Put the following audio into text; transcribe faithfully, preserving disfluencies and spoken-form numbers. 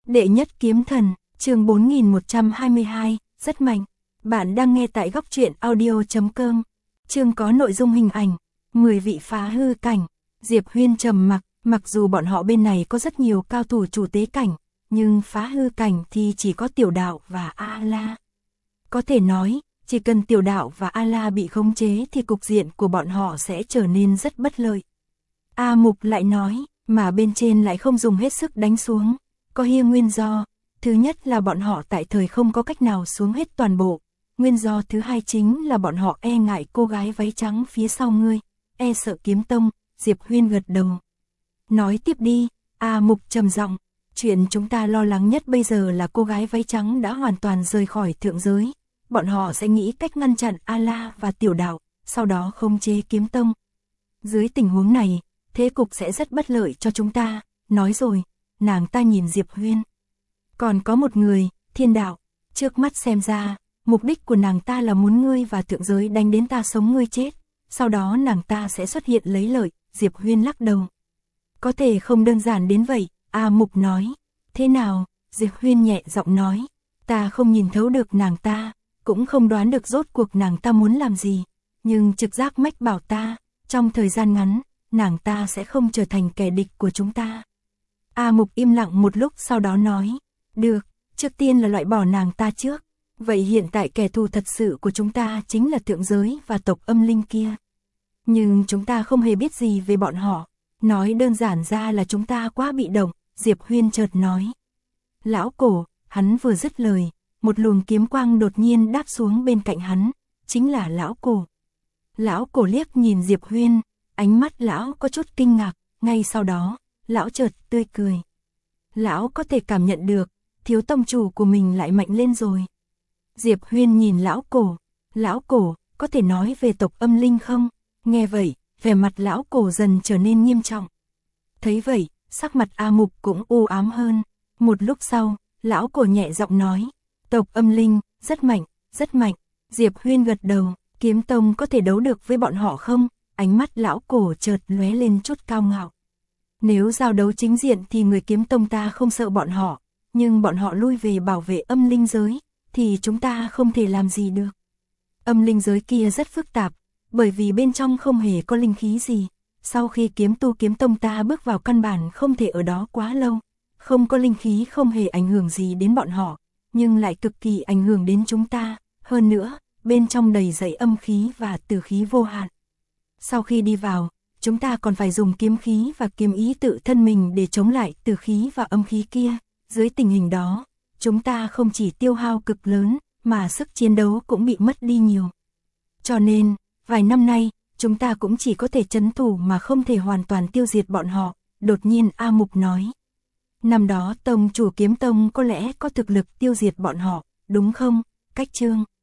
Đệ nhất kiếm thần, chương bốn nghìn một trăm hai mươi hai, rất mạnh. Bạn đang nghe tại góc truyện audio chấm com. Chương có nội dung hình ảnh, mười vị phá hư cảnh. Diệp Huyên trầm mặc, mặc dù bọn họ bên này có rất nhiều cao thủ chủ tế cảnh, nhưng phá hư cảnh thì chỉ có Tiểu Đạo và A-La. Có thể nói, chỉ cần Tiểu Đạo và A-La bị khống chế thì cục diện của bọn họ sẽ trở nên rất bất lợi. A Mục lại nói, mà bên trên lại không dùng hết sức đánh xuống. Có hiê nguyên do, thứ nhất là bọn họ tại thời không có cách nào xuống hết toàn bộ. Nguyên do thứ hai chính là bọn họ e ngại cô gái váy trắng phía sau ngươi, e sợ kiếm tông. Diệp Huyên gật đầu. Nói tiếp đi, A Mục trầm giọng, chuyện chúng ta lo lắng nhất bây giờ là cô gái váy trắng đã hoàn toàn rời khỏi thượng giới. Bọn họ sẽ nghĩ cách ngăn chặn A-La và Tiểu Đạo, sau đó khống chế kiếm tông. Dưới tình huống này, thế cục sẽ rất bất lợi cho chúng ta. Nói rồi, nàng ta nhìn Diệp Huyên. Còn có một người, Thiên Đạo, trước mắt xem ra, mục đích của nàng ta là muốn ngươi và thượng giới đánh đến ta sống ngươi chết. Sau đó nàng ta sẽ xuất hiện lấy lợi. Diệp Huyên lắc đầu. Có thể không đơn giản đến vậy, A Mục nói. Thế nào? Diệp Huyên nhẹ giọng nói. Ta không nhìn thấu được nàng ta, cũng không đoán được rốt cuộc nàng ta muốn làm gì. Nhưng trực giác mách bảo ta, trong thời gian ngắn, nàng ta sẽ không trở thành kẻ địch của chúng ta. A Mục im lặng một lúc sau đó nói. Được, trước tiên là loại bỏ nàng ta trước. Vậy hiện tại kẻ thù thật sự của chúng ta chính là thượng giới và tộc âm linh kia. Nhưng chúng ta không hề biết gì về bọn họ. Nói đơn giản ra là chúng ta quá bị động, Diệp Huyên chợt nói. Lão Cổ, hắn vừa dứt lời, một luồng kiếm quang đột nhiên đáp xuống bên cạnh hắn, chính là Lão Cổ. Lão Cổ liếc nhìn Diệp Huyên, ánh mắt lão có chút kinh ngạc, ngay sau đó, lão chợt tươi cười. Lão có thể cảm nhận được, thiếu tông chủ của mình lại mạnh lên rồi. Diệp Huyên nhìn Lão Cổ, Lão Cổ, có thể nói về tộc âm linh không? Nghe vậy, vẻ mặt Lão Cổ dần trở nên nghiêm trọng. Thấy vậy, sắc mặt A Mục cũng u ám hơn. Một lúc sau, Lão Cổ nhẹ giọng nói, tộc âm linh, rất mạnh, rất mạnh. Diệp Huyên gật đầu, kiếm tông có thể đấu được với bọn họ không? Ánh mắt Lão Cổ chợt lóe lên chút cao ngạo. Nếu giao đấu chính diện thì người kiếm tông ta không sợ bọn họ, nhưng bọn họ lui về bảo vệ âm linh giới, thì chúng ta không thể làm gì được. Âm linh giới kia rất phức tạp, bởi vì bên trong không hề có linh khí gì. Sau khi kiếm tu kiếm tông ta bước vào căn bản không thể ở đó quá lâu. Không có linh khí không hề ảnh hưởng gì đến bọn họ, nhưng lại cực kỳ ảnh hưởng đến chúng ta. Hơn nữa, bên trong đầy dẫy âm khí và tử khí vô hạn. Sau khi đi vào, chúng ta còn phải dùng kiếm khí và kiếm ý tự thân mình để chống lại tử khí và âm khí kia. Dưới tình hình đó, chúng ta không chỉ tiêu hao cực lớn, mà sức chiến đấu cũng bị mất đi nhiều. Cho nên, vài năm nay, chúng ta cũng chỉ có thể trấn thủ mà không thể hoàn toàn tiêu diệt bọn họ. Đột nhiên A Mục nói. Năm đó tông chủ kiếm tông có lẽ có thực lực tiêu diệt bọn họ, đúng không? Cách Trương.